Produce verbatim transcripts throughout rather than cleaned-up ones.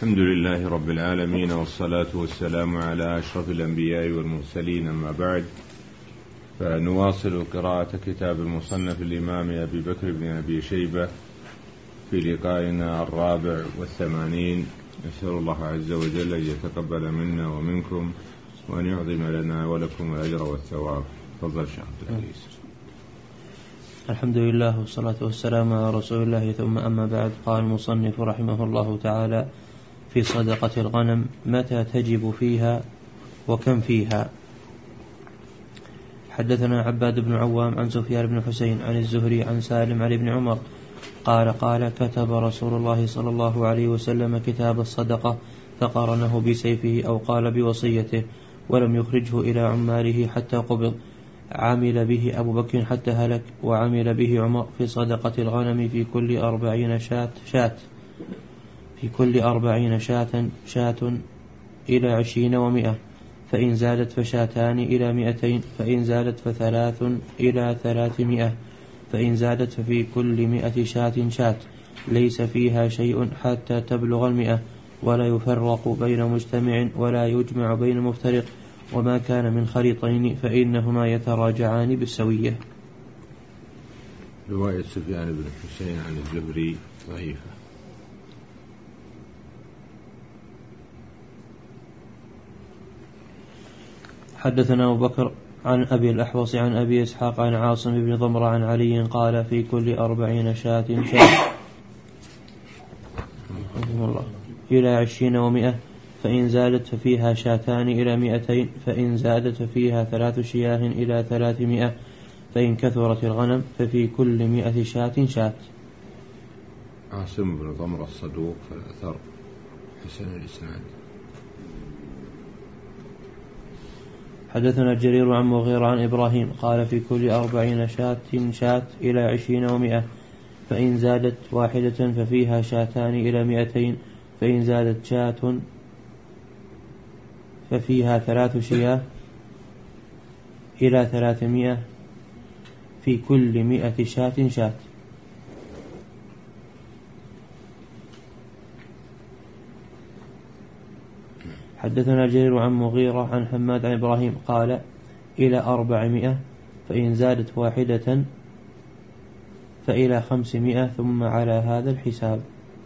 الحمد لله رب العالمين، والصلاة والسلام على أشرف الأنبياء والمرسلين، أما بعد، فنواصل قراءة كتاب المصنف الإمام أبي بكر بن أبي شيبة في لقائنا الرابع والثمانين. نسأل الله عز وجل أن يتقبل منا ومنكم وأن يعظم لنا ولكم الأجر والثواب. تفضل شيخ عبد العزيز. الحمد لله والصلاة والسلام على رسول الله، ثم أما بعد. قال المصنف رحمه الله تعالى: في صدقة الغنم متى تجب فيها وكم فيها؟ حدثنا عباد بن عوام عن سفيان بن حسين عن الزهري عن سالم عن ابن عمر قال قال كتب رسول الله صلى الله عليه وسلم كتاب الصدقة فقارنه بسيفه أو قال بوصيته، ولم يخرجه إلى عماله حتى قبض. عمل به أبو بكر حتى هلك، وعمل به عمر في صدقة الغنم في كل أربعين شاة شاة في كل أربعين شاة شاة إلى عشرين ومئة، فإن زادت فشاتان إلى مئتين، فإن زادت فثلاث إلى ثلاثمائة، فإن زادت ففي كل مئة شاة شاة، ليس فيها شيء حتى تبلغ المئة، ولا يفرق بين مجتمع ولا يجمع بين مفترق، وما كان من خليطين فإنهما يتراجعان بالسوية. رواية سفيان بن حسين عن الزهري ضعيفة. حدثنا أبو بكر عن أبي الأحوص عن أبي إسحاق عن عاصم بن ضمرة عن علي قال في كل أربعين شاة شاة إلى عشرين ومئة، فإن زادت ففيها شاتان إلى مئتين، فإن زادت ففيها ثلاث شياه إلى ثلاثمائة، فإن كثرت الغنم ففي كل مئة شاة شاة. عاصم بن ضمرة الصدوق في الأثر حسن الإسناد. حدثنا الجرير عن مغيرة عن إبراهيم قال في كل أربعين شاة شاة إلى عشرين ومئة، فإن زادت واحدة ففيها شاتان إلى مئتين، فإن زادت شاة ففيها ثلاث شياه إلى ثلاثمائة، في كل مئة شاة شاة. حدثنا جرير عن مغيرة عن حماد عن إبراهيم قال إلى أربعمائة، فإن زادت واحدة فإلى خمسمائة، ثم على هذا الحساب.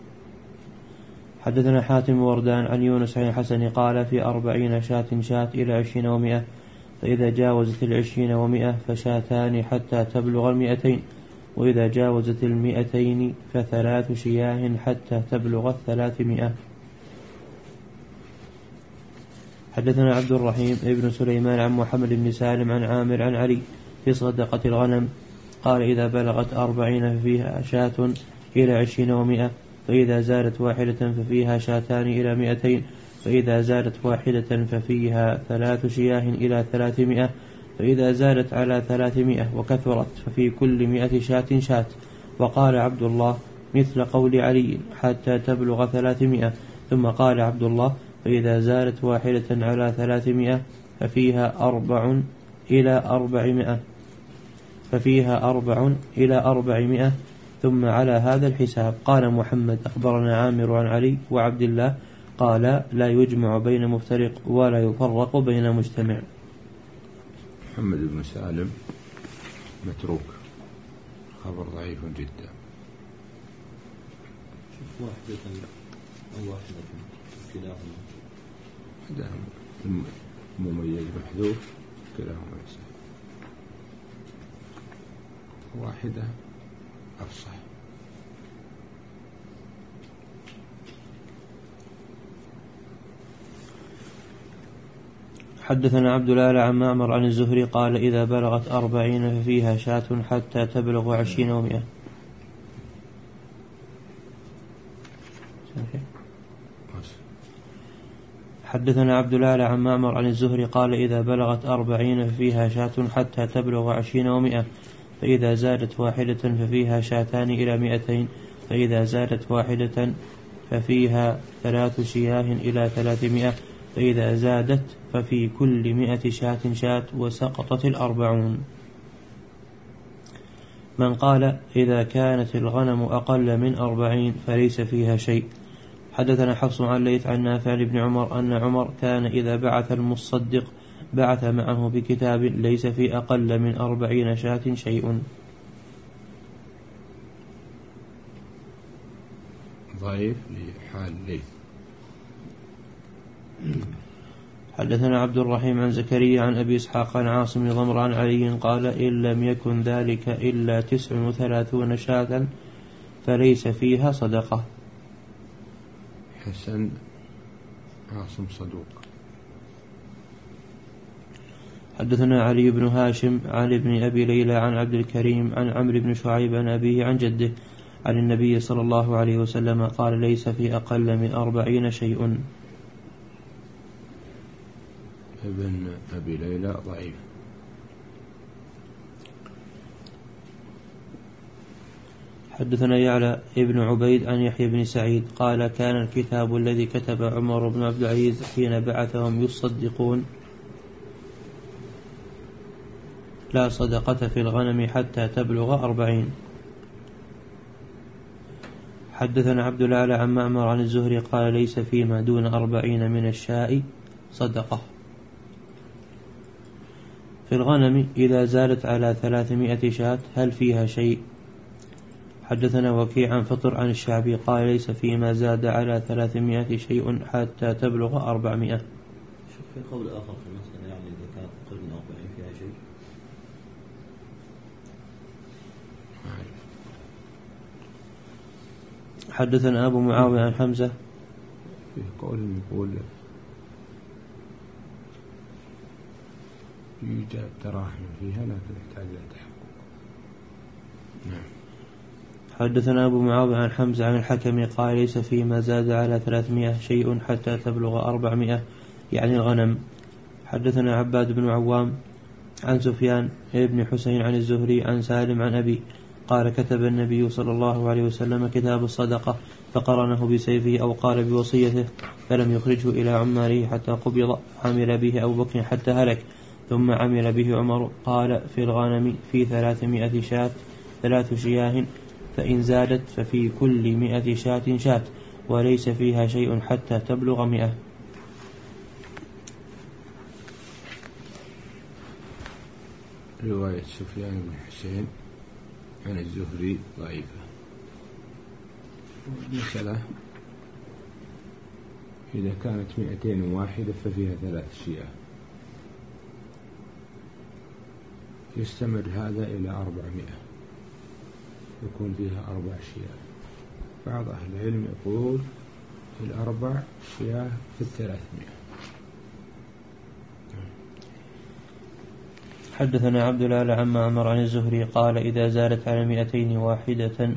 حدثنا حاتم وردان عن يونس عن حسن قال في أربعين شاة شاة إلى عشرين ومئة، فإذا جاوزت العشرين ومئة فشاتان حتى تبلغ المئتين، وإذا جاوزت المئتين فثلاث شياه حتى تبلغ الثلاثمائة. حدثنا عبد الرحيم ابن سليمان عن محمد بن سالم عن عامر عن علي في صدقة الغنم قال إذا بلغت أربعين ففيها شاة إلى عشرين ومئة، فإذا زادت واحدة ففيها شاتان إلى مئتين، فإذا زادت واحدة ففيها ثلاث شياه إلى ثلاثمائة، فإذا زادت على ثلاثمائة وكثرت ففي كل مئة شاة شاة. وقال عبد الله مثل قول علي حتى تبلغ ثلاثمائة. ثم قال عبد الله فإذا زادت واحدة على ثلاثمائة ففيها أربع إلى أربعمائة ففيها أربع إلى أربعمائة، ثم على هذا الحساب. قال محمد أخبرنا عامر عن علي وعبد الله قال لا يجمع بين مفترق ولا يفرق بين مجتمع. محمد بن سالم متروك، خبر ضعيف جدا. واحدة أو واحدة كلاهما مميز محذوف كلاهما يصح، واحدة أفصح. حدثنا عبد الأعلى عن معمر عن الزهري قال إذا بلغت أربعين ففيها شاة حتى تبلغ عشرين ومئة. حدثنا عبد الأعلى عن معمر عن الزهري قال إذا بلغت أربعين ففيها شاة حتى تبلغ عشرين ومئة، فإذا زادت واحدة ففيها شاتان إلى مئتين، فإذا زادت واحدة ففيها ثلاث شياه إلى ثلاثمائة، فإذا زادت ففي كل مئة شاة شاة، وسقطت الأربعون. من قال إذا كانت الغنم أقل من أربعين فليس فيها شيء حدثنا حفص عن ليث عن نافع بن عمر أن عمر كان إذا بعث المصدق بعث معه بكتاب ليس في أقل من أربعين شاة شيء. ضعيف لحال ليث. حدثنا عبد الرحيم عن زكريا عن أبي إسحاق عن عاصم بن ضمر عن علي قال إن لم يكن ذلك إلا تسع وثلاثون شاة فليس فيها صدقة. حسن عاصم صدوق. حدثنا علي بن هاشم عن ابن أبي ليلى عن عبد الكريم عن عمرو بن شعيب عن أبيه عن جده عن النبي صلى الله عليه وسلم قال ليس في أقل من أربعين شيء. ابن أبي ليلى ضعيف. حدثنا يعلى ابن عبيد عن يحيى بن سعيد قال كان الكتاب الذي كتب عمر بن عبد العزيز حين بعثهم يصدقون لا صدقة في الغنم حتى تبلغ أربعين. حدثنا عبد الأعلى عن معمر عن الزهري قال ليس فيما دون أربعين من الشاء صدقة. في الغنم إذا زالت على ثلاثمائة شاة هل فيها شيء؟ حدثنا وكيع عن فطر عن الشعبي قال ليس فيما زاد على ثلاثمائة شيء حتى تبلغ أربعمائة. شوف في قول آخر في المسألة يعني إذا كانت أقل من أربعين فيها شيء. حدثنا أبو معاوية عن حمزة في قول يقول يوجد تراحم فيها لكن يحتاج إلى تحقق. نعم. حدثنا أبو معاوية عن حمزة عن الحكم قال ليس فيما زاد على ثلاثمائة شيء حتى تبلغ أربعمائة يعني الغنم. حدثنا عباد بن عوام عن سفيان ابن حسين عن الزهري عن سالم عن أبي قال كتب النبي صلى الله عليه وسلم كتاب الصدقة فقرنه بسيفه أو قال بوصيته فلم يخرجه إلى عماره حتى قبض. عمل به أبو بكر حتى هلك ثم عمل به عمر. قال في الغنم في ثلاثمائة شاة ثلاث شياه فإن زادت ففي كل مئة شاة شاة وليس فيها شيء حتى تبلغ مئة. رواية سفيان بن حسين عن الزهري ضعيفة. المسألة إذا كانت مئتين واحدة ففيها ثلاث شياه يستمر هذا إلى أربعمائة يكون فيها أربع شياه. بعض أهل العلم يقول الأربع شياه في الثلاثمائة. حدثنا عبد الله عن معمر عن الزهري قال إذا زالت على مئتين واحدة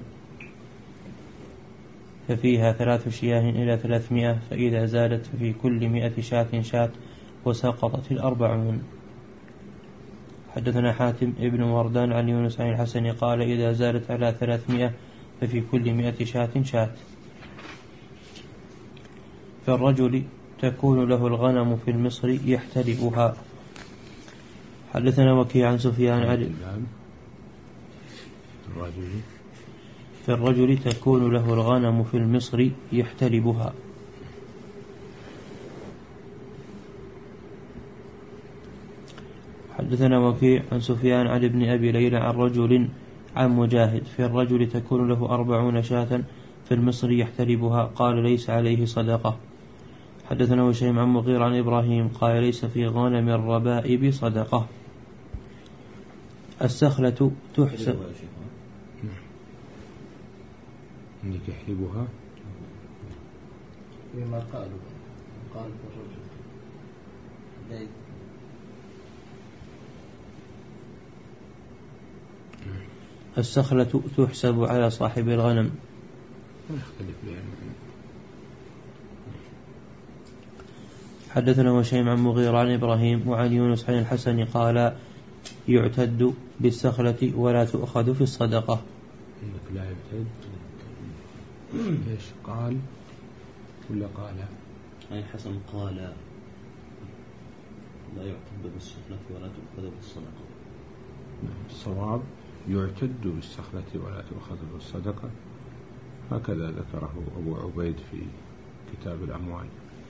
ففيها ثلاث شياه إلى ثلاثمائة فإذا زادت ففي كل مئة شاة شاة وسقطت الأربعون. حدثنا حاتم ابن وردان عن يونس عن الحسن قال إذا زالت على ثلاثمائة ففي كل مئة شاة شاة. فالرجل تكون له الغنم في المصر يحتلبها. حدثنا وكيع عن سفيان عن الرجل فالرجل تكون له الغنم في المصر يحتلبها. حدثنا وكيع عن سفيان عن ابن أبي ليلى عن رجل عن مجاهد في الرجل تكون له أربعون شاة في المصر يحتلبها قال ليس عليه صدقة. حدثنا وشيم عن مغير عن إبراهيم قال ليس في غنم الربائب صدقة. السخلة تحسب انك يحلبها فيما قالوا قال الرجل السخلة تحسب على صاحب الغنم. حدثنا وشيم عن مغير عن إبراهيم وعن يونس عن الحسن قال يعتد بالسخلة ولا تؤخذ في الصدقة. لا يعتد ايش قال ولا قال؟ عن الحسن قال لا يعتد بالسخلة ولا تؤخذ بالصدقة. الصواب يعتد بالسخلة ولا تؤخذ بالصدقة. هكذا ذكره أبو عبيد في كتاب الأموال.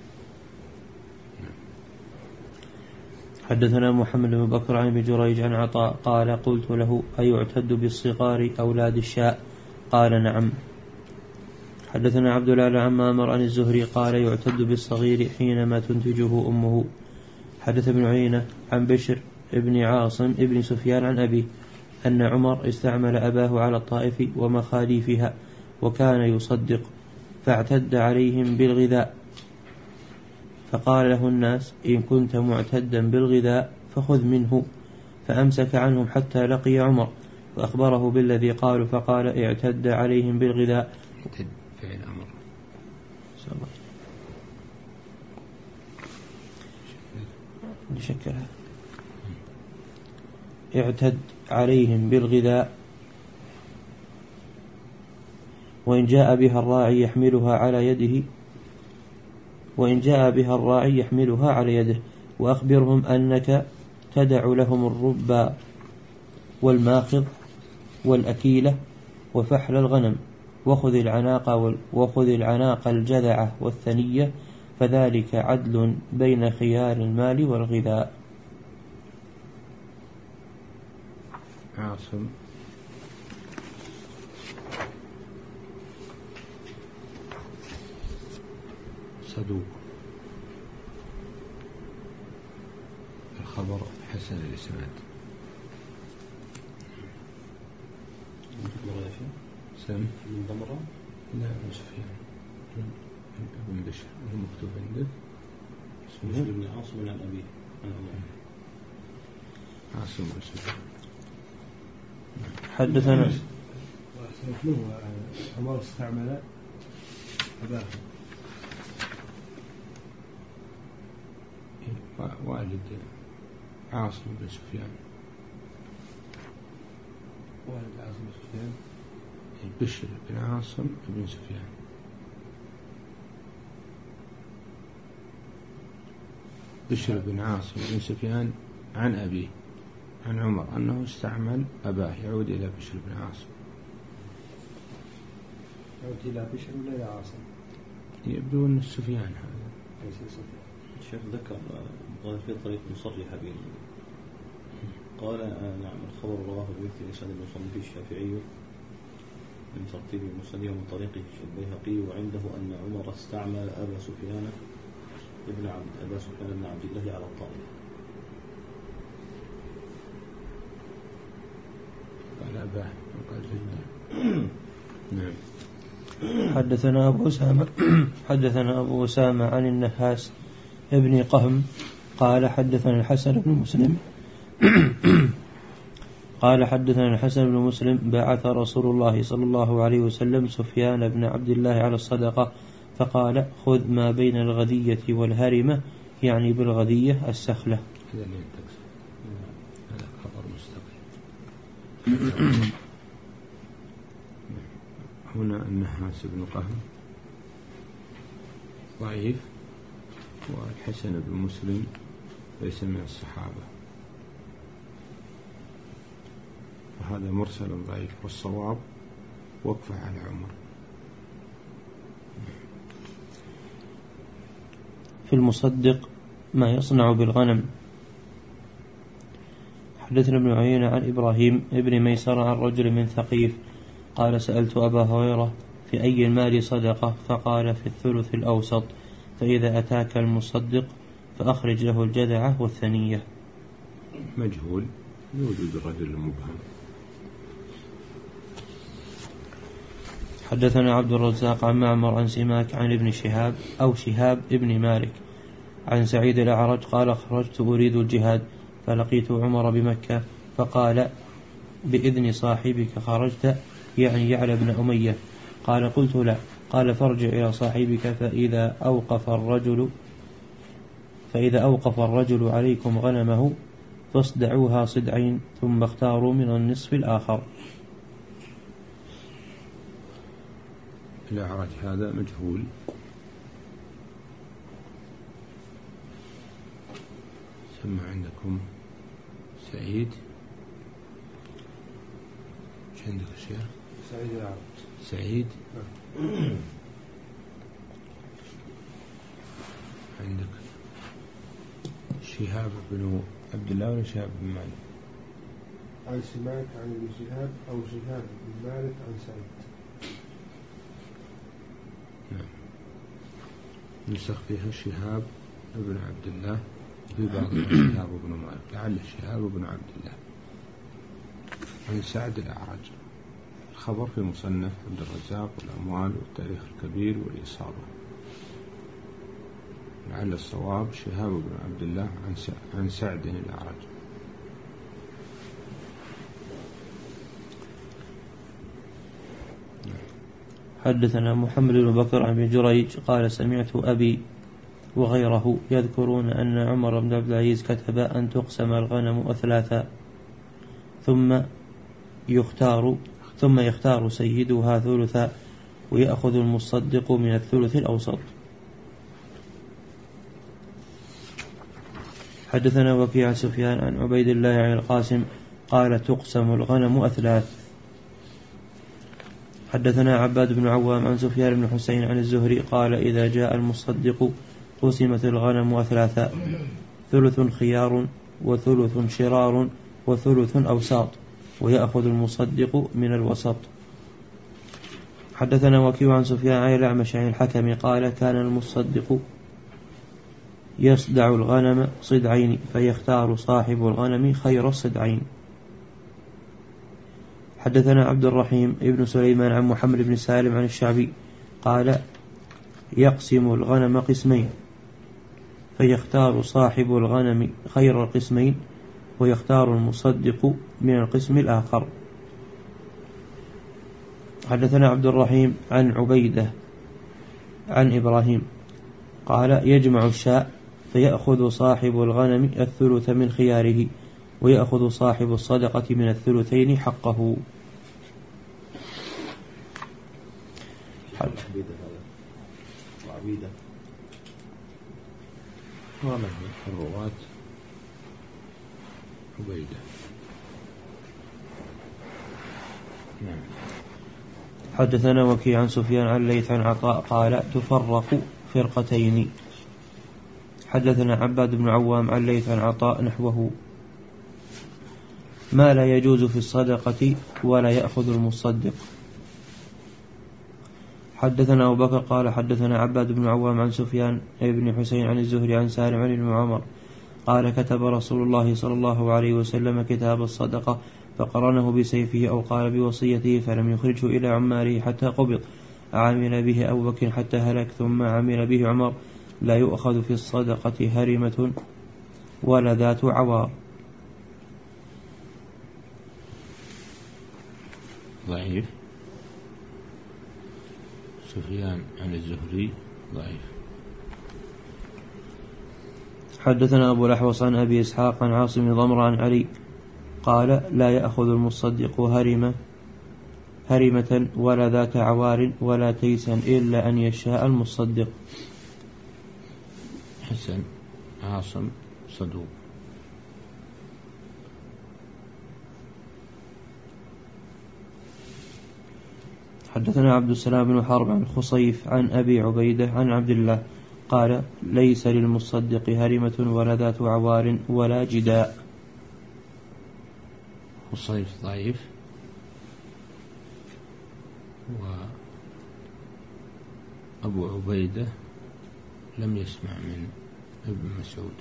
حدثنا محمد بن بكر عن ابن جريج عن عطاء قال قلت له أيعتد بالصغار أولاد الشاء؟ قال نعم. حدثنا عبد الله عن مامر عن الزهري قال يعتد بالصغير حينما تنتجه أمه. حدث ابن عيينة عن بشر ابن عاصم ابن سفيان عن أبيه أن عمر استعمل أباه على الطائف ومخاليفها وكان يصدق فاعتد عليهم بالغذاء، فقال له الناس إن كنت معتدا بالغذاء فخذ منه، فأمسك عنهم حتى لقي عمر فأخبره بالذي قالوا فقال اعتد عليهم بالغذاء. فعل أمر شكرا. اعتد عليهم بالغذاء، وإن جاء بها الراعي يحملها على يده وإن جاء بها الراعي يحملها على يده وأخبرهم أنك تدع لهم الربا والماخض والأكيلة وفحل الغنم، وخذ العناق وخذ العناق الجذعة والثنية، فذلك عدل بين خيار المال والغذاء. عاصم صدوق، الخبر حسن الإسناد. سم من ضمرة؟ لا مش فيها ابن بشر المكتوب عندك اسمه ابن عاصم عن أبيه عن عمر. عاصم بن سفيان. حدثنا عمر استعمل أباه والد عاصم بن سفيان. والد عاصم بن سفيان بشر بن عاصم بن سفيان. بشر بن عاصم بن سفيان عن أبيه عن عمر أنه استعمل أباه، يعود إلى بشر بن عاصم. يعود إلى بشر ولا إلى عاصم؟ يبدو أن سفيان هذا. الشيخ ذكر قال في طريق مصرحة به قال آه نعم الخبر رواه بمثل إسناد المصنف الشافعي من ترتيب المسند ومن طريقه البيهقي، وعنده أن عمر استعمل أبا سفيان ابن عبد أبا سفيان بن عبد الله على الطائف. قال أباه وقال جده. نعم. حدثنا أبو أسامة حدثنا أبو أسامة عن النحاس ابن قهم قال حدثنا الحسن بن مسلم قال حدثنا الحسن بن مسلم بعث رسول الله صلى الله عليه وسلم سفيان بن عبد الله على الصدقة فقال خذ ما بين الغذية والهرمة، يعني بالغذية السخلة. هذا خبر مستقيم. هنا النحاس بن قهم ضعيف، والحسن بن مسلم ليس من الصحابة، وهذا مرسل ضعيف، والصواب وقف على عمر. في المصدق ما يصنع بالغنم. حدثنا ابن عيينة عن إبراهيم ابن ميسر عن رجل من ثقيف قال سألت أبا هريرة في أي المال صدقة؟ فقال في الثلث الأوسط، فإذا أتاك المصدق فأخرج له الجذعة والثنية. مجهول يوجد الرجل المبهم. حدثنا عبد الرزاق عن معمر عن سماك عن ابن شهاب أو شهاب ابن مالك عن سعيد الأعرج قال خرجت أريد الجهاد فلقيت عمر بمكة فقال بإذن صاحبك خرجت، يعني يعلى بن أمية. قال قلت لا. قال فارجع إلى صاحبك فإذا أوقف الرجل فإذا أوقف الرجل عليكم غنمه فاصدعوها صدعين ثم اختاروا من النصف الآخر. الأعرج هذا مجهول. سمع عندكم سعيد؟ ايش عندك يا شيخ؟ سعيد العرب. سعيد عندك شهاب بن عبد الله ولا شهاب بن مالك؟ عن سماك عن ابن شهاب أو شهاب بن مالك عن سعيد. نعم. نسخ فيها شهاب بن عبد الله، في بعض شهاب بن مالك، لعل شهاب بن عبد الله عن سعد الأعرج. الخبر في مصنف عبد الرزاق والأموال والتاريخ الكبير والإصابة. لعل الصواب شهاب بن عبد الله عن سعد الأعرج. حدثنا محمد بن بكر عن ابن جريج قال سمعت أبي وغيره يذكرون أن عمر بن عبد العزيز كتب أن تقسم الغنم أثلاثا ثم يختار ثم يختار سيدها ثلثا ويأخذ المصدق من الثلث الأوسط. حدثنا وكيع سفيان عن عبيد الله عن القاسم قال تقسم الغنم أثلاث. حدثنا عباد بن عوام عن سفيان بن حسين عن الزهري قال إذا جاء المصدق قسمت الغنم أثلاثا، ثلث خيار وثلث شرار وثلث أوساط ويأخذ المصدق من الوسط. حدثنا وكيع عن سفيان عن الأعمش عن الحكم قال كان المصدق يصدع الغنم صدعين فيختار صاحب الغنم خير الصدعين. حدثنا عبد الرحيم ابن سليمان عن محمد بن سالم عن الشعبي قال يقسم الغنم قسمين فيختار صاحب الغنم خير القسمين ويختار المصدق من القسم الآخر. حدثنا عبد الرحيم عن عبيدة عن إبراهيم قال يجمع الشاء فيأخذ صاحب الغنم الثلث من خياره ويأخذ صاحب الصدقة من الثلثين حقه. وعبيدة والله الرواة عبيدة. نعم. حدثنا وكيع عن سفيان عن ليث عن عطاء قال تفرق فرقتين. حدثنا عباد بن عوام عن ليث عن عطاء نحوه ما لا يجوز في الصدقة ولا يأخذ المصدق. حدثنا أبو بكر قال حدثنا عباد بن عوام عن سفيان بن حسين عن الزهري عن سالم عن ابن عمر قال كتب رسول الله صلى الله عليه وسلم كتاب الصدقة فقرنه بسيفه أو قال بوصيته فلم يخرجه إلى عماره حتى قبض. عمل به أبو بكر حتى هلك ثم عمل به عمر. لا يؤخذ في الصدقة هرمة ولا ذات عوار. ضعيف. سفيان عن الزهري ضعيف. حدثنا أبو الأحوص عن أبي إسحاق عن عاصم بن ضمر عن علي قال لا يأخذ المصدق هرمة هرمة ولا ذات عوار ولا تيسا إلا أن يشاء المصدق. حسن. عاصم صدوق. حدثنا عبد السلام بن حرب عن خصيف عن أبي عبيدة عن عبد الله قال ليس للمصدق هرمة ولا ذات عوار ولا جداء. خصيف ضعيف. وأبو عبيدة لم يسمع من ابن مسعود.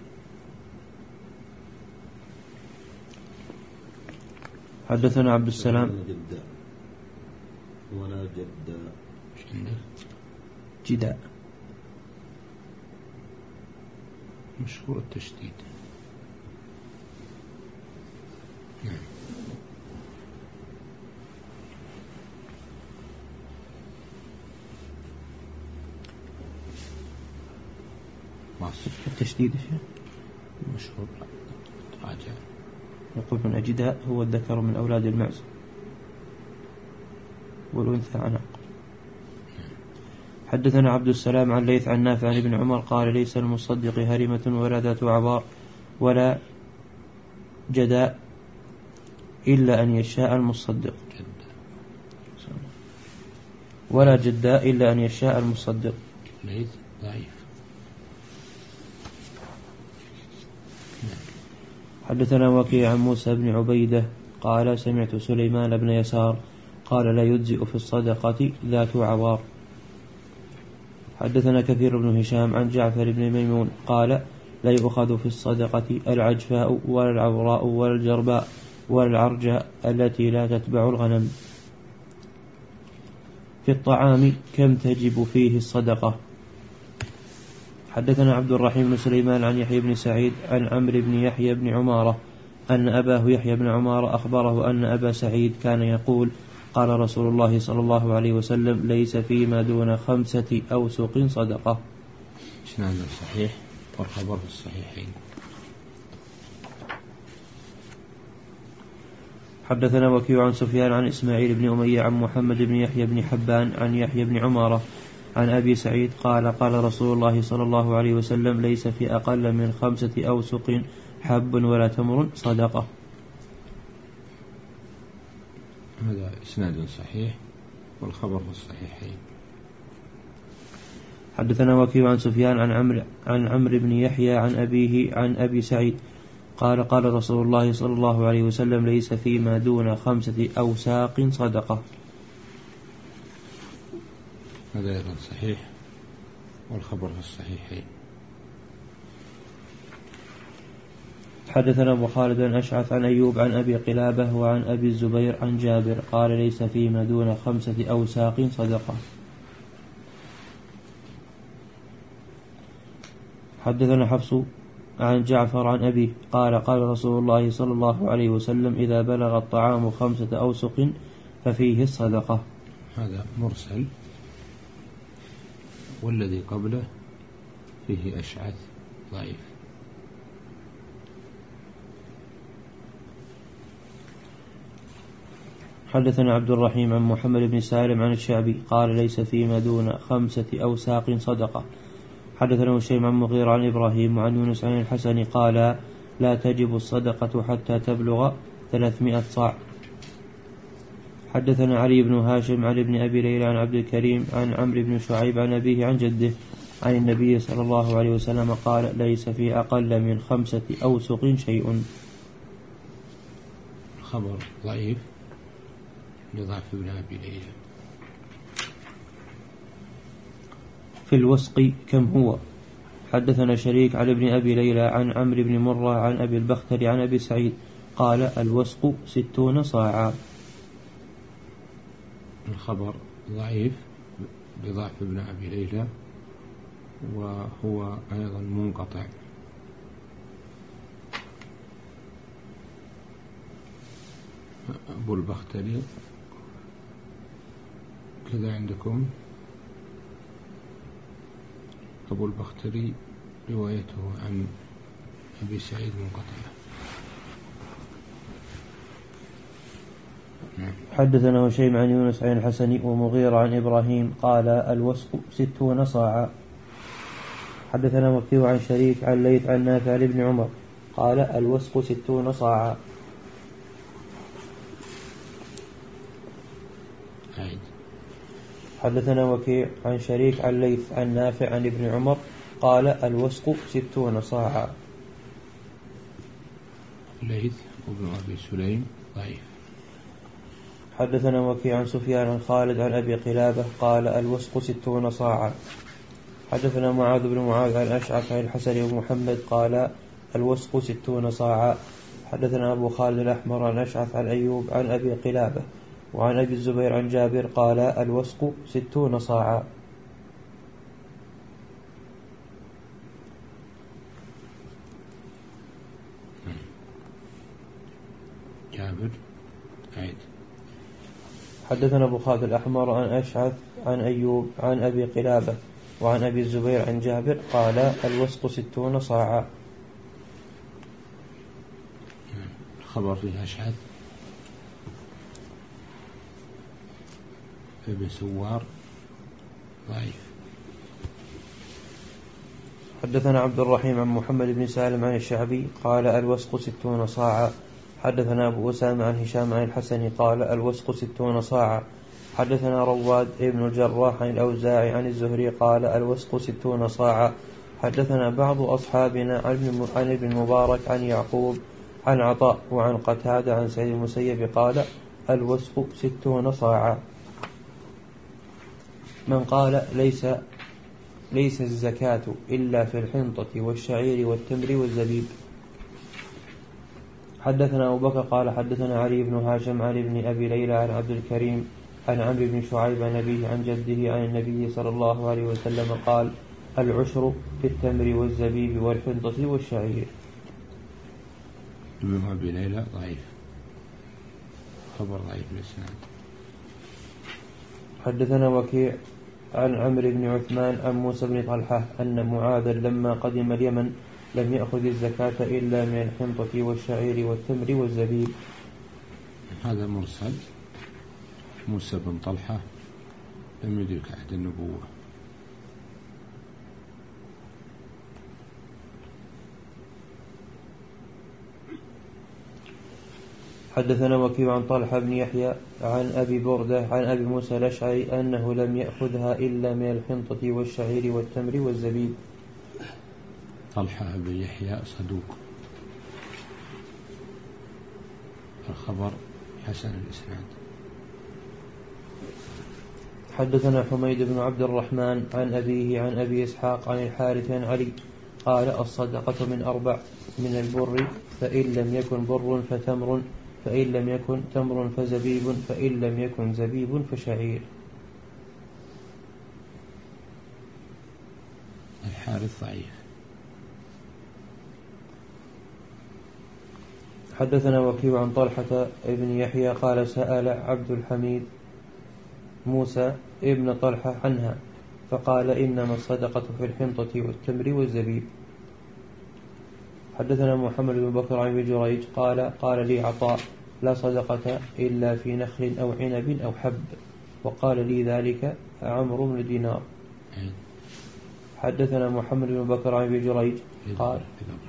حدثنا عبد السلام ولا جداء. جداء مشهور التشديد. نعم. التشديد مشهور. راجع. يقول من أجداء هو الذكر من أولاد المعز والأنثى عناق. حدثنا عبد السلام عن ليث عن نافع عن ابن عمر قال ليس المصدق هرمة ولا ذات عبار ولا جداء إلا أن يشاء المصدق ولا جداء إلا أن يشاء المصدق. ليث ضعيف. حدثنا وكيع عن موسى بن عبيدة قال سمعت سليمان بن يسار قال لا يجزئ في الصدقة ذات عوار. حدثنا كثير بن هشام عن جعفر بن ميمون قال لا يؤخذ في الصدقة العجفاء ولا العوراء ولا الجرباء ولا العرجاء التي لا تتبع الغنم. في الطعام كم تجب فيه الصدقة؟ حدثنا عبد الرحيم بن سليمان عن يحيى بن سعيد عن عمرو بن يحيى بن عمارة أن أباه يحيى بن عمارة أخبره أن أبا سعيد كان يقول قال رسول الله صلى الله عليه وسلم ليس فيما دون خمسة أوسق صدقة. إسناد صحيح والخبر في الصحيحين. حدثنا وكيع عن سفيان عن إسماعيل بن أمية عن محمد بن يحيى بن حبان عن يحيى بن عمارة عن أبي سعيد قال قال رسول الله صلى الله عليه وسلم ليس في أقل من خمسة أوسق حب ولا تمر صدقة. هذا إسناد صحيح والخبر في الصحيحين. حدثنا وكيع عن سفيان عن عمرو عن عمرو بن يحيى عن أبيه عن أبي سعيد قال قال رسول الله صلى الله عليه وسلم ليس فيما دون خمسة أوساق صدقة. هذا أيضا صحيح والخبر في الصحيحين. حدثنا أبو خالد أشعث عن أيوب عن أبي قلابة وعن أبي الزبير عن جابر قال ليس فيما دون خمسة أوساق صدقة. حدثنا حفص عن جعفر عن أبيه قال قال رسول الله صلى الله عليه وسلم إذا بلغ الطعام خمسة أوسق ففيه الصدقة. هذا مرسل والذي قبله فيه أشعث ضعيف. حدثنا عبد الرحيم عن محمد بن سالم عن الشعبي قال ليس فيما دون خمسة أوساق صدقة. حدثنا هشيم عن مغيرة عن إبراهيم وعن يونس عن الحسن قال لا تجب الصدقة حتى تبلغ ثلاثمائة صاع. حدثنا علي بن هاشم عن ابن أبي ليلى عن عبد الكريم عن عمرو بن شعيب عن أبيه عن جده عن النبي صلى الله عليه وسلم قال ليس في أقل من خمسة أوسق شيء. خبر ضعيف لضعف ابن أبي ليلى. في الوسق كم هو؟ حدثنا شريك عن ابن أبي ليلى عن عمرو بن مرة عن أبي البختري عن أبي سعيد قال الوسق ستون صاعا. الخبر ضعيف بضعف ابن أبي ليلى وهو أيضا منقطع. أبو البختري كذا عندكم أبو البختري روايته عن أبي سعيد منقطعة. حدثنا هشيم عن يونس عن الحسن ومغيرة عن إبراهيم قال الوسق ستون صاعا. حدثنا وكيع عن شريك عن ليث عن نافع لابن عمر قال الوسق ستون صاعا. حدثنا وكيع عن شريك عن ليث عن نافع عن ابن عمر قال الوسق ستون صاعا. ليث وابن أبي سليم ضعيف. حدثنا وكيع عن سفيان عن خالد عن أبي قلابة قال الوسق ستون صاعا. حدثنا معاذ بن معاذ عن أشعث عن الحسن ومحمد قال الوسق ستون صاعا. حدثنا أبو خالد الأحمر عن أشعث عن أيوب عن أبي قلابة وعن أبي الزبير عن جابر قال الوسق ستون صاعا. جابر عيد. حدثنا أبو خالد الأحمر عن أشعث عن أيوب عن أبي قلابة وعن أبي الزبير عن جابر قال الوسق ستون صاعا. خبر فيه أشعث ابن سوار ضعيف. حدثنا عبد الرحيم عن محمد بن سالم عن الشعبي قال الوسق ستون صاعا. حدثنا أبو أسامة عن هشام عن الحسن قال الوسق ستون صاعا. حدثنا رواد ابن الجراح عن الأوزاعي عن الزهري قال الوسق ستون صاعا. حدثنا بعض أصحابنا عن ابن المبارك عن يعقوب عن عطاء وعن قتادة عن سعيد المسيب قال الوسق ستون صاعا. من قال ليس ليس الزكاة إلا في الحنطة والشعير والتمر والزبيب. حدثنا أبو بكر قال حدثنا علي بن هاشم عن ابن أبي ليلى عن عبد الكريم عن عمرو بن شعيب عن أبيه عن جده عن النبي صلى الله عليه وسلم قال العشر في التمر والزبيب والحنطة والشعير. ابن أبي ليلى ضعيف، خبر ضعيف الإسناد. حدثنا وكيع عن عمرو بن عثمان عن موسى بن طلحة أن معاذا لما قدم اليمن لم يأخذ الزكاة إلا من الحنطة والشعير والتمر والزبيب. هذا مرسل. موسى بن طلحة لم يدرك عهد النبوة. حدثنا وكيع عن طلحة بن يحيى عن أبي بردة عن أبي موسى الأشعري أنه لم يأخذها إلا من الحنطة والشعير والتمر والزبيب. طلحة بن يحيى صدوق، الخبر حسن الإسناد. حدثنا حميد بن عبد الرحمن عن أبيه عن أبي إسحاق عن الحارث عن علي قال الصدقة من أربع: من البر فإن لم يكن بر فتمر، فإن لم يكن تمر فزبيب، فإن لم يكن زبيب فشعير. الحارث ضعيف. حدثنا وكيع عن طلحة ابن يحيى قال سأل عبد الحميد موسى ابن طلحة عنها فقال إنما الصدقة في الحنطة والتمر والزبيب. حدثنا محمد بن بكر عن جريج قال قال لي عطاء لا صدقة إلا في نخل أو عنب أو حب، وقال لي ذلك عمرو بن دينار. حدثنا محمد بن بكر عن جريج قال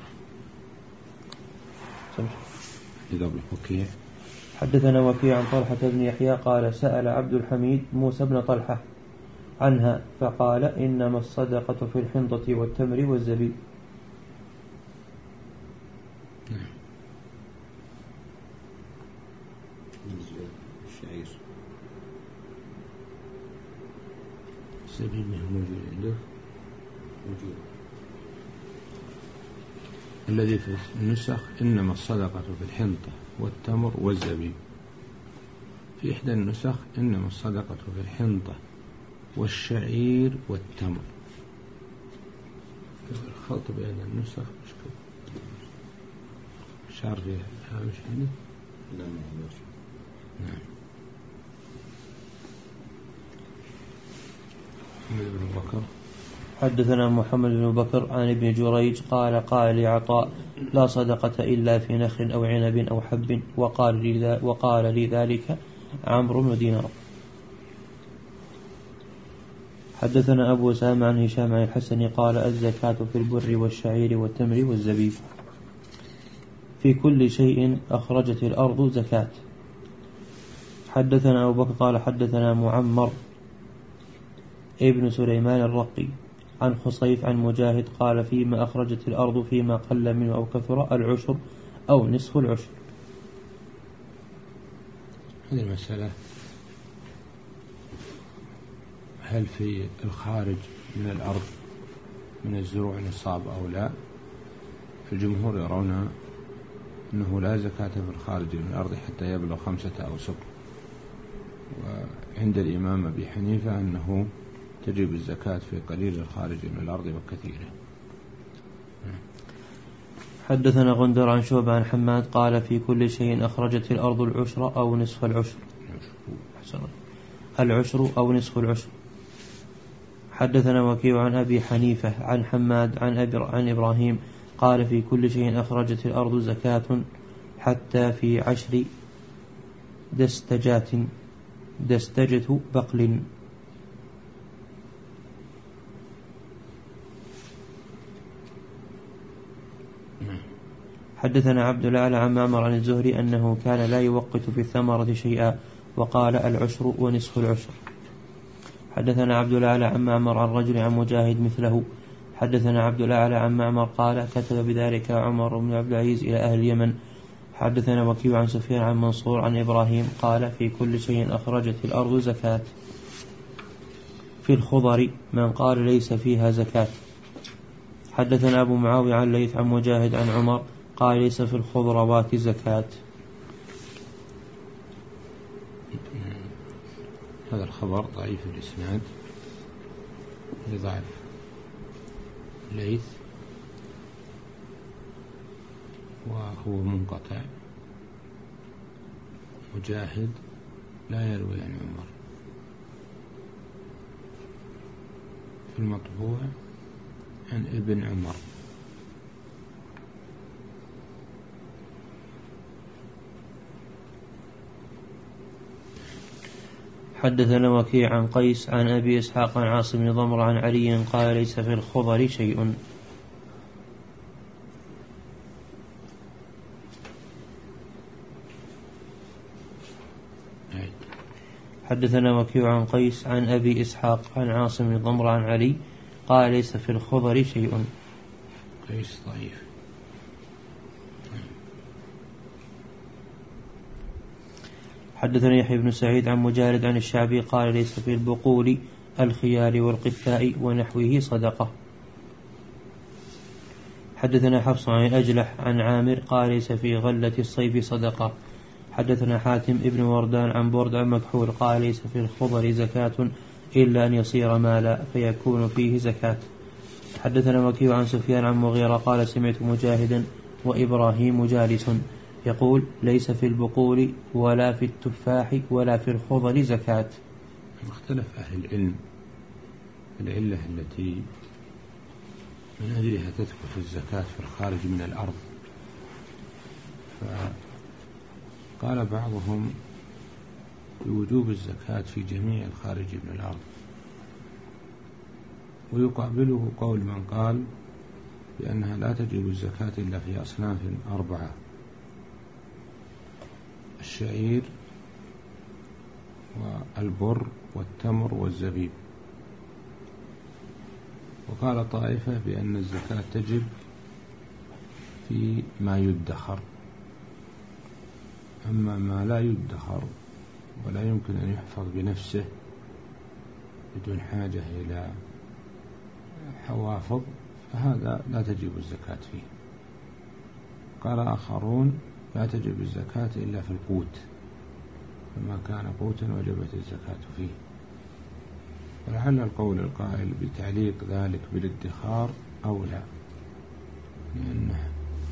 حدثنا وكيع عن طلحة بن يحيى قال سأل عبد الحميد موسى بن طلحة عنها فقال إنما الصدقة في الحنطة والتمر والزبيب. الشعير الزبيب موجود عنده، موجود. الذي في النسخ إنما الصدقة في الحنطة والتمر والزبيب. في إحدى النسخ إنما الصدقة في الحنطة والشعير والتمر. الخلط بين النسخ مشكلة. شعر فيها هامش هنا؟ لا ما نعم. محمد بن بكر. حدثنا محمد بن بكر عن ابن جريج قال قال لي عطاء لا صدقة إلا في نخل أو عنب أو حب، وقال لي, وقال لي ذلك عمرو بن دينار. حدثنا أبو سامع عن هشام عن الحسن قال الزكاة في البر والشعير والتمر والزبيب. في كل شيء أخرجت الأرض زكاة. حدثنا أبو بكر قال حدثنا معمر ابن سليمان الرقي عن خصيف عن مجاهد قال فيما أخرجت الأرض فيما قل منه أو كثر العشر أو نصف العشر. هذه المسألة هل في الخارج من الأرض من الزروع نصاب أو لا؟ الجمهور يرون أنه لا زكاة في الخارج من الأرض حتى يبلغ خمسة أو سبع، وعند الإمام أبي حنيفة أنه تجب الزكاة في قليل الخارج من الأرض وكثيره. حدثنا غندر عن شعبة عن حماد قال في كل شيء أخرجت الأرض العشر أو نصف العشر. العشر أو نصف العشر. حدثنا وكيع عن أبي حنيفة عن حماد عن, أبر عن إبراهيم قال في كل شيء أخرجت الأرض زكاة حتى في عشر دستجات دستجة بقل. حدثنا عبد الأعلى عن معمر عن الزهري أنه كان لا يوقت في الثمرة شيئا وقال العشر ونصف العشر. حدثنا عبد الأعلى عن معمر عن رجل عن مجاهد مثله. حدثنا عبد الأعلى عن معمر قال كتب بذلك عمر بن عبد العزيز إلى أهل اليمن حدثنا وكيع عن سفيان عن منصور عن إبراهيم قال في كل شيء أخرجت الأرض زكاة. في الخضر من قال ليس فيها زكاة. حدثنا أبو معاوية عن ليث عن مجاهد عن عمر قال ليس في الخضروات زكاة. هذا الخبر ضعيف الإسناد لضعف ليث وهو منقطع. مجاهد لا يروي عن عمر. في المطبوع عن ابن عمر. حدثنا وكيع عن قيس عن أبي إسحاق عن عاصم بن ضمر عن علي قال ليس في الخضر شيء. حدثنا وكيع عن قيس عن أبي إسحاق عن عاصم بن ضمر عن علي قال ليس في الخضر شيء. قيس ضعيف. حدثنا يحيى بن سعيد عن مجالد عن الشعبي قال ليس في البقول الخيار والقثاء ونحوه صدقة. حدثنا حفص عن الأجلح عن عامر قال ليس في غلة الصيف صدقة. حدثنا حاتم ابن وردان عن برد عن مكحول قال ليس في الخضر زكاة إلا أن يصير مالا فيكون فيه زكاة. حدثنا وكيع عن سفيان عن مغيرة قال سمعت مجاهدا وإبراهيم جالس يقول ليس في البقول ولا في التفاح ولا في الخضر زكاة. اختلف أهل العلم العلة التي من أجلها تثبت الزكاة في الخارج من الأرض. فقال بعضهم بوجوب الزكاة في جميع الخارج من الأرض، ويقابله قول من قال بأنها لا تجب الزكاة إلا في أصناف أربعة: الشعير والبر والتمر والزبيب. وقال طائفة بأن الزكاة تجب في ما يدخر، أما ما لا يدخر ولا يمكن أن يحفظ بنفسه بدون حاجة إلى حوافظ فهذا لا تجب الزكاة فيه. قال آخرون لا تجب الزكاة إلا في القوت، فما كان قوتا وجبت الزكاة فيه. ولعل القول القائل بتعليق ذلك بالادخار أولى، لأنه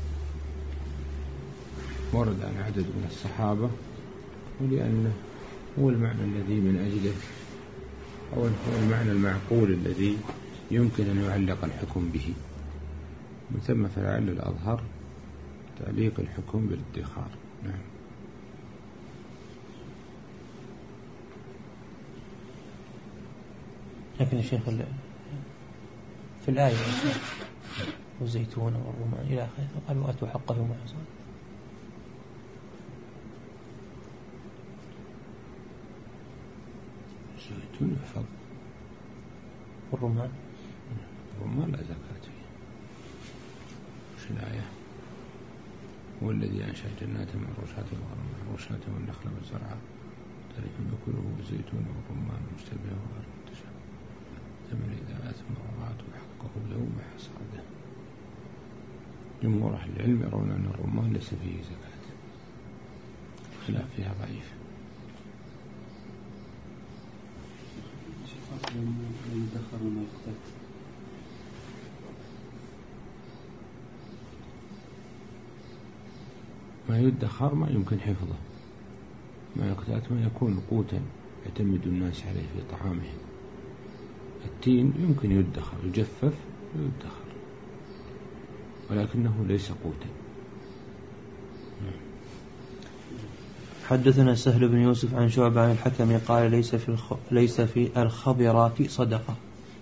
ورد عن عدد من الصحابة، ولأنه هو المعنى الذي من أجله أو هو المعنى المعقول الذي يمكن أن يعلق الحكم به. من ثم فلعل الأظهر تعليق الحكم بالادخار. نعم. لكن يا شيخ في الآية والزيتون والرمان إلى آخره قالوا أتوا حقه ما حصل. الزيتون يحفظ، والرمان الرمان لا زكاة فيه. وش الآية؟ هو الذي أنشأ جنات معروشات وغير والنخل والزرع ذلك يأكله الزيتون والرمان مشتبه وغير متشابه ثمن إذا أثمر وآتوا حقه يوم حصاده. جمهور أهل العلم يرون أن الرمان ليس فيه زكاة، خلاف فيها ضعيف. ما يدخر ما يمكن حفظه، ما يقتات ما يكون قوتا يعتمد الناس عليه في طعامهم. التين يمكن يدخر، يجفف ويدخر، ولكنه ليس قوتا. حدثنا سهل بن يوسف عن شعبة عن الحكم قال ليس في الخ... ليس في الخضرات صدقة.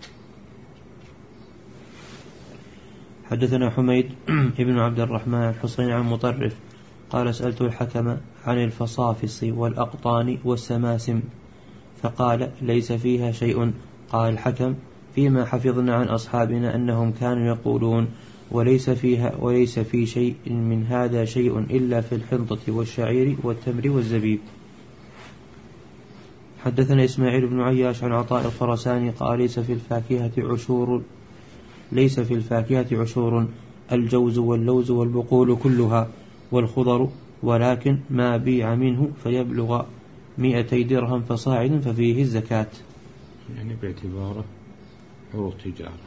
حدثنا حميد ابن عبد الرحمن الحصين عن مطرف قال سألت الحكم عن الفصافص والأقطان والسماسم فقال ليس فيها شيء. قال الحكم فيما حفظنا عن أصحابنا أنهم كانوا يقولون وليس فيها وليس في شيء من هذا شيء إلا في الحنطة والشعير والتمر والزبيب. حدثنا إسماعيل بن عياش عن عطاء الخرساني قال ليس في الفاكهة عشور ليس في الفاكهة عشور الجوز واللوز والبقول كلها والخضر، ولكن ما بيع منه فيبلغ مئتي درهم فصاعد ففيه الزكاة. يعني باعتباره عروض تجارة.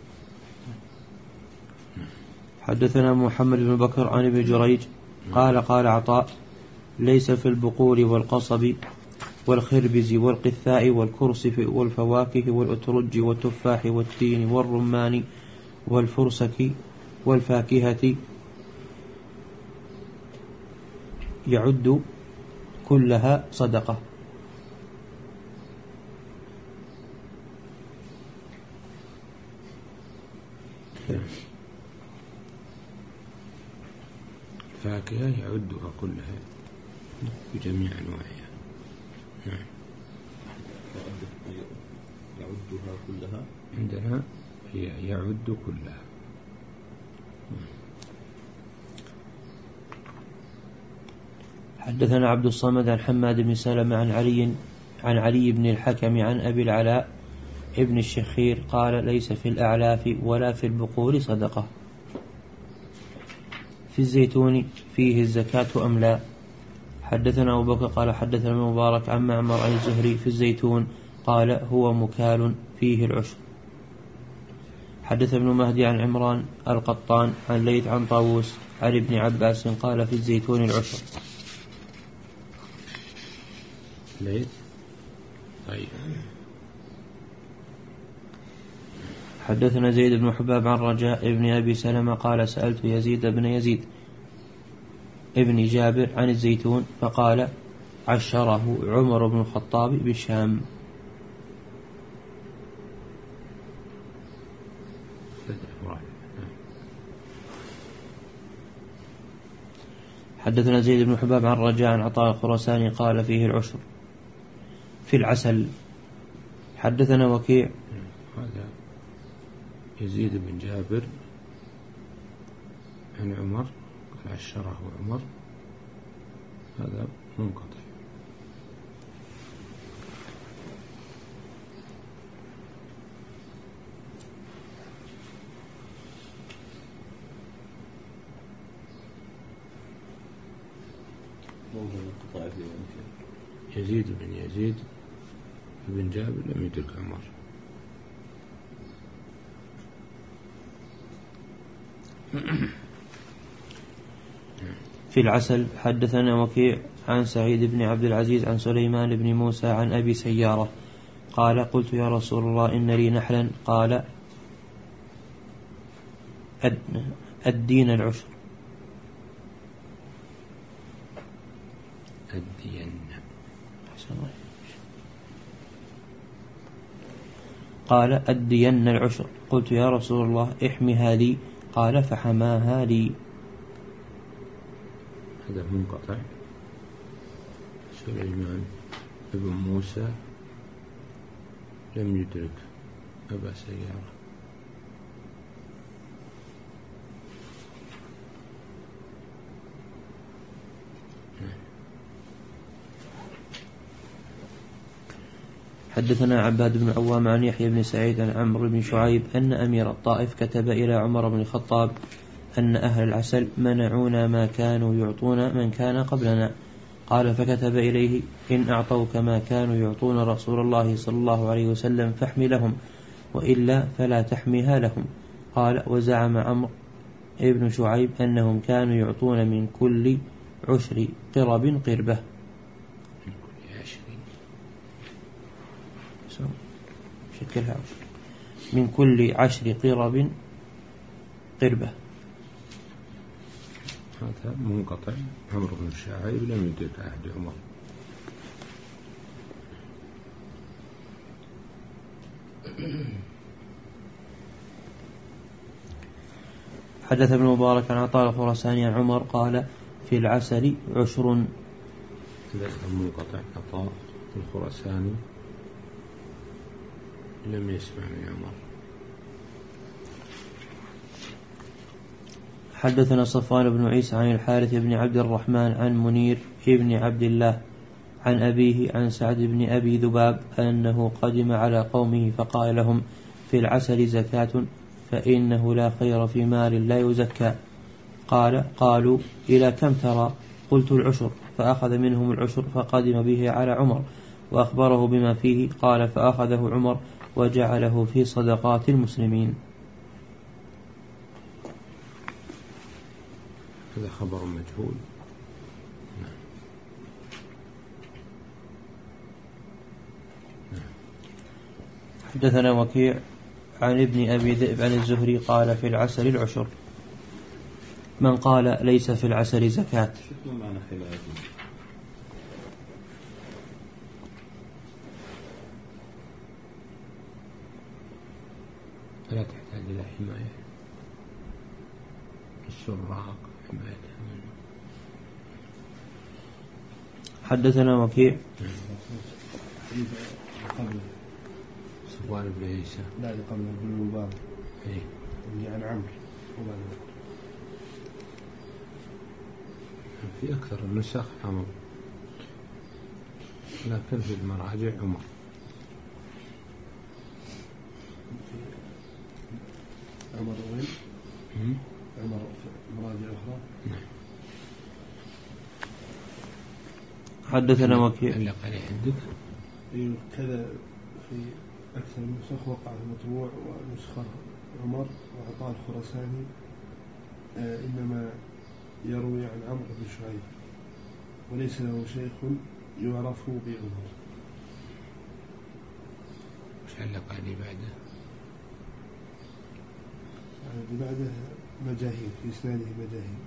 حدثنا محمد بن بكر عن ابن جريج قال قال عطاء ليس في البقول والقصب والخربز والقثاء والكرسف والفواكه والأترج والتفاح والتين والرمان والفرسك والفاكهة يعد كلها صدقة. فاكهة يعدها كلها بجميع أنواعها. نعم. يعدها كلها عندنا هي يعد كلها. حدثنا عبد الصمد عن حماد بن سلمة عن علي عن علي بن الحكم عن أبي العلاء ابن الشخير قال ليس في الأعلاف ولا في البقول صدقة. في الزيتون فيه الزكاة أم لا؟ حدثنا أبو بكر قال حدثنا المبارك عن معمر عن الزهري في الزيتون قال هو مكال فيه العشر. حدث ابن مهدي عن عمران القطان عن ليث عن طاووس عن ابن عباس قال في الزيتون العشر. ليث طيب. حدثنا زيد بن حباب عن رجاء ابن أبي سلمة قال سألت يزيد بن يزيد ابن جابر عن الزيتون فقال عشره عمر بن الخطاب بالشام. حدثنا زيد بن حباب عن رجاء عن عطاء الخرساني قال فيه العشر. في العسل حدثنا وكيع هذا يزيد بن جابر عن عمر قال عشره عمر، هذا منقطع. يزيد بن يزيد بن جابر لم يدرك عمر. في العسل حدثنا وكيع عن سعيد بن عبد العزيز عن سليمان بن موسى عن أبي سيارة قال قلت يا رسول الله إن لي نحلا قال الدين العشر. الدين قال الدين العشر. قلت يا رسول الله احمها لي قال فحماها لي. هذا منقطع. سليمان ابن موسى لم يدرك أبا سيارة. حدثنا عباد بن عوام عن يحيى بن سعيد عن عمرو بن شعيب أن أمير الطائف كتب إلى عمر بن الخطاب أن أهل العسل منعونا ما كانوا يعطون من كان قبلنا. قال فكتب إليه إن أعطوك ما كانوا يعطون رسول الله صلى الله عليه وسلم فاحملهم وإلا فلا تحميها لهم. قال وزعم عمرو ابن شعيب أنهم كانوا يعطون من كل عشر قرب قربة. شكلها عشر من كل عشر قرب قربة. هذا منقطع. عمرو بن شعيب لم يدرك عهد عمر. حدث ابن مبارك عن عطاء الخرساني عن عمر قال في العسل عشر. هذا منقطع. عطاء الخرساني لم يسمع من عمر. حدثنا صفوان بن عيسى عن الحارث بن عبد الرحمن عن منير بن عبد الله عن أبيه عن سعد بن أبي ذباب أنه قدم على قومه فقال لهم في العسل زكاة فإنه لا خير في مال لا يزكى. قال قالوا إلى كم ترى؟ قلت العشر. فأخذ منهم العشر فقدم به على عمر وأخبره بما فيه. قال فأخذه عمر وجعله في صدقات المسلمين. هذا خبر مجهول. حدثنا وكيع عن ابن أبي ذئب عن الزهري قال في العسل العشر. من قال ليس في العسل زكاة. شو معنى حماية؟ لا تحتاج إلى حماية السراق حماية. حدثنا وكيع صفوان بن عيسى لا قبل ابن المبارك اللي عن عمرو في أكثر النسخ عمرو لكن في المراجع عمر. عمر وين؟ عمر في مراجع أخرى. حدثنا وكيع اللي قال عندك كذا في أكثر النسخ وقع المطبوع ونسخة عمر وعطاء الخراساني آه إنما يروي عن عمرو بن شعيب وليس له شيخ يعرف بعمر. وش علق عليه بعده؟ يعني بعده مجاهيل في إسناده مجاهيل.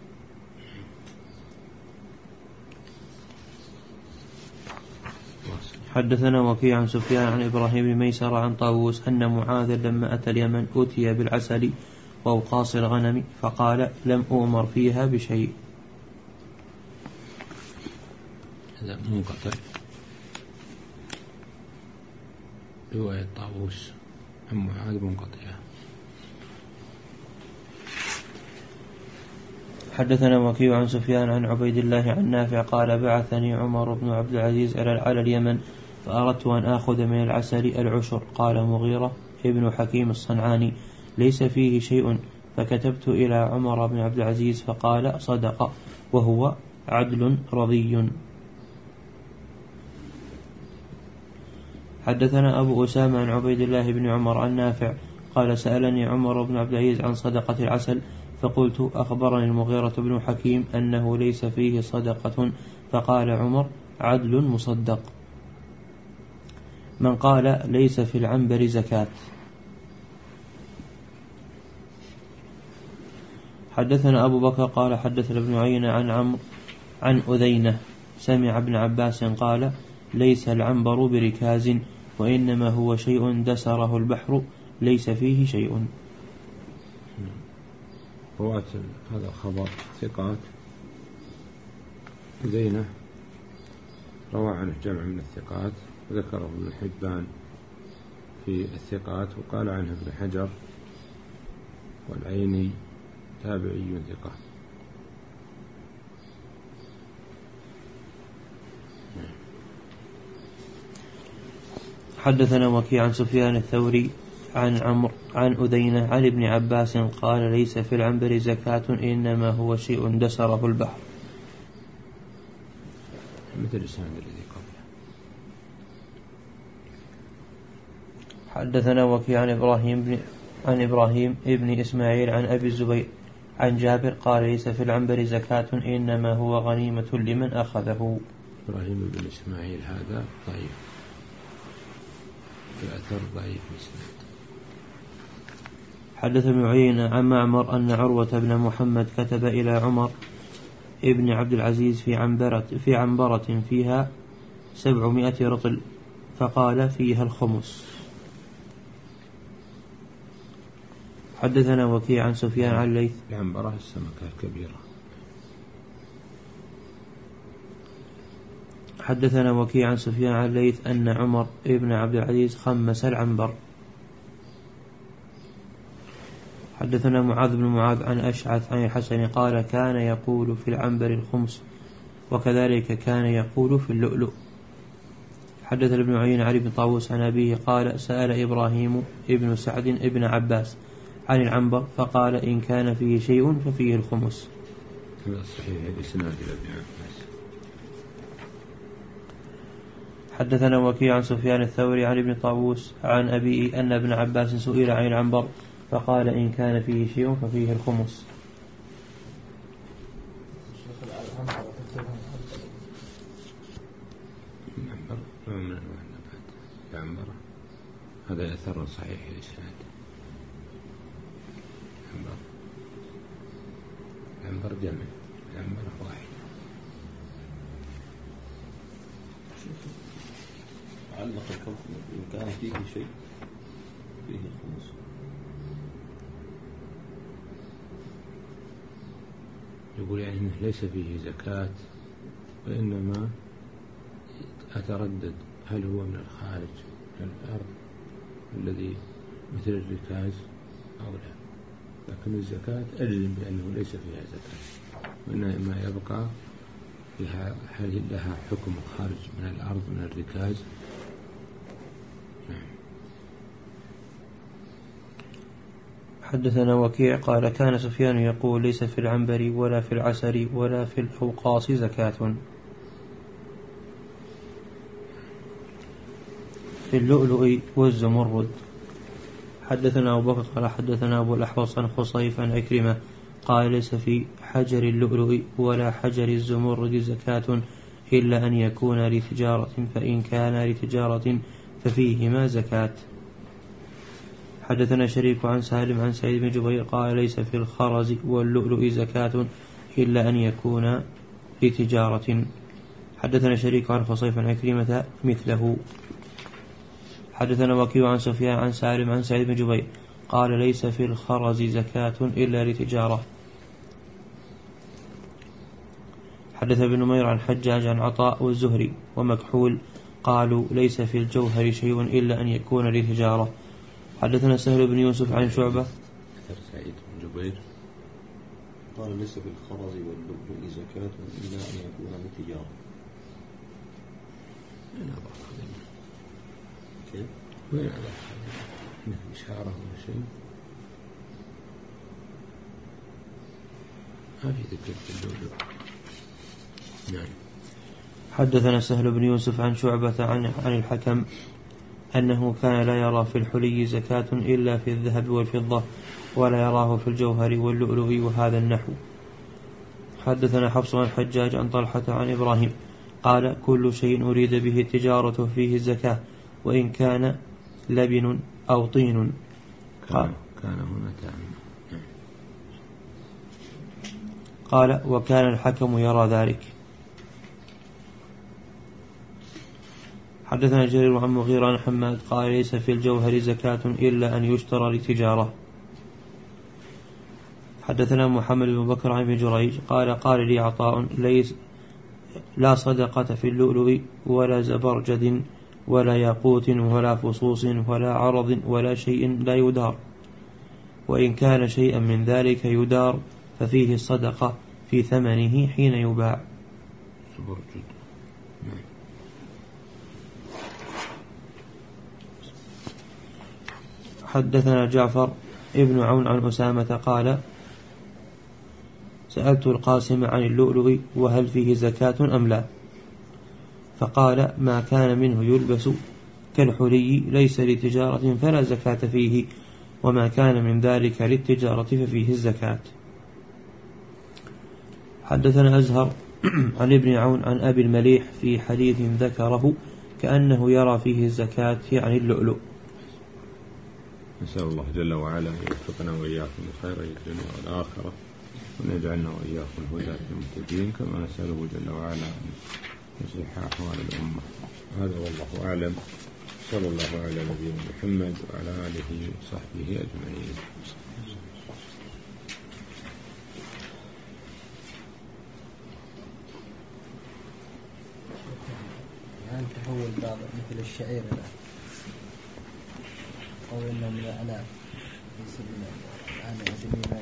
حدثنا وكيع عن سفيان عن إبراهيم بن ميسر عن طاووس أن معاذ لما أتى اليمن أتي بالعسل وأوقاص الغنم فقال لم أؤمر فيها بشيء. هذا منقطع رواية طاووس عن معاذ منقطعة. حدثنا وكيع عن سفيان عن عبيد الله عن نافع قال بعثني عمر بن عبد العزيز على اليمن فأردت أن آخذ من العسل العشر. قال مغيرة ابن حكيم الصنعاني ليس فيه شيء. فكتبت إلى عمر بن عبد العزيز فقال صدق وهو عدل رضي. حدثنا أبو أسامة عن عبيد الله بن عمر عن نافع قال سألني عمر بن عبد العزيز عن صدقة العسل فقلت أخبرني المغيرة بن حكيم أنه ليس فيه صدقة. فقال عمر عدل مصدق. من قال ليس في العنبر زكاة. حدثنا أبو بكر قال حدثنا ابن عيينة عن عمرو عن أذينة سمع ابن عباس قال ليس العنبر بركاز وإنما هو شيء دسره البحر ليس فيه شيء. رواة هذا الخبر ثقات. أذينة روى عنه جمع من الثقات وذكره ابن حبان في الثقات وقال عنه ابن حجر والعيني تابعي ثقة. حدثنا وكيع عن سفيان الثوري عن عمرو عن أذينة عن ابن عباس قال ليس في العنبر زكاة إنما هو شيء دسره البحر. مثل الإسناد الذي قبله. حدثنا وكيع عن إبراهيم بن عن إبراهيم ابن إسماعيل عن أبي الزبير عن جابر قال ليس في العنبر زكاة إنما هو غنيمة لمن أخذه. إبراهيم بن إسماعيل هذا ضعيف يعتبر ضعيف الإسناد. حدث ابن عيينة عن معمر أن عروة بن محمد كتب إلى عمر ابن عبد العزيز في عنبرة, في عنبرة فيها سبعمائة رطل فقال فيها الخمس. حدثنا وكيع عن سفيان عن الليث. العنبرة السمكة الكبيرة. حدثنا وكيع عن سفيان عن الليث أن عمر ابن عبد العزيز خمس العنبر. حدثنا معاذ بن معاذ عن أشعث عن الحسن قال كان يقول في العنبر الخمس وكذلك كان يقول في اللؤلؤ. حدثنا ابن عيينة عن ابن طاووس عن أبيه قال سأل إبراهيم ابن سعد ابن عباس عن العنبر فقال إن كان فيه شيء ففيه الخمس. صحيح الإسناد إلى ابن عباس. حدثنا وكيع عن سفيان الثوري عن ابن طاووس عن أبيه أن ابن عباس سئل عن العنبر فقال إن كان فيه شيء ففيه الخمس. العنبر هذا أثر صحيح الإسناد. العنبر العنبر جمع، العنبر واحد. علق الكوكب إن كان فيه شيء فيه الخمس. يقول يعني إنه ليس فيه زكاة، وإنما أتردد هل هو من الخارج من الأرض الذي مثل الركاز أو لا، لكن الزكاة أجزم بأنه ليس فيها زكاة، وإنما يبقى فيها هل لها حكم الخارج من الأرض من الركاز. حدثنا وكيع قال كان سفيان يقول ليس في العنبر ولا في العسر ولا في الحوقاص زكاة. في اللؤلؤ والزمرد. حدثنا أبو بكر قال حدثنا أبو الأحوص عن خصيف عن عكرمة قال ليس في حجر اللؤلؤ ولا حجر الزمرد زكاة إلا أن يكون لتجارة، فإن كان لتجارة ففيهما زكاة. حدثنا شريك عن سالم عن سعيد بن جبير قال ليس في الخرز واللؤلؤ زكاة إلا أن يكون لتجارة. حدثنا شريك عن خصيف عن عكرمة مثله. حدثنا وكيع عن سفيان عن سالم عن سعيد بن جبير قال ليس في الخرز زكاة إلا لتجارة. حدث ابن نمير عن حجاج عن عطاء والزهري ومكحول قالوا ليس في الجوهر شيء إلا أن يكون لتجارة. حدثنا سهل بن يوسف عن شعبة سعيد بن جبير قال ليس في الخرز واللؤلؤ زكاة إلا أن يكون لتجارة. كيف؟ وين على هذا إشارة ولا شيء؟ ما في ذكر في اللؤلؤ. نعم. حدثنا سهل بن يوسف عن شعبة عن عن الحكم أنه كان لا يرى في الحلي زكاة إلا في الذهب والفضة ولا يراه في الجوهر واللؤلؤ وهذا النحو. حدثنا حفص عن الحجاج عن طلحة عن إبراهيم قال كل شيء أريد به التجارة فيه الزكاة وإن كان لبن أو طين. كان, كان هنا تعمل. قال وكان الحكم يرى ذلك. حدثنا جرير عن مغيرة عن حماد قال ليس في الجوهر زكاة إلا أن يشترى لتجارة. حدثنا محمد بن بكر عن ابن جريج قال قال لي عطاء ليس لا صدقة في اللؤلؤ ولا زبرجد ولا ياقوت ولا فصوص ولا عرض ولا شيء لا يدار، وإن كان شيئا من ذلك يدار ففيه الصدقة في ثمنه حين يباع. حدثنا جعفر ابن عون عن أسامة قال سألت القاسم عن اللؤلؤ وهل فيه زكاة أم لا، فقال ما كان منه يلبس كالحلي ليس لتجارة فلا زكاة فيه، وما كان من ذلك للتجارة ففيه الزكاة. حدثنا أزهر عن ابن عون عن أبي المليح في حديث ذكره كأنه يرى فيه الزكاة عن اللؤلؤ. نسأل الله جل وعلا أن يوفقنا وإياكم لخير الدنيا والآخرة، وأن يجعلنا وإياكم الهداة المهتدين، كما نسأله جل وعلا أن يصلح أحوال الأمة. هذا والله أعلم. صلى الله على نبينا محمد وعلى آله وصحبه أجمعين. الآن تحول بعض مثل الشعير الآن أو إنه من الأعلاف الآن جميعا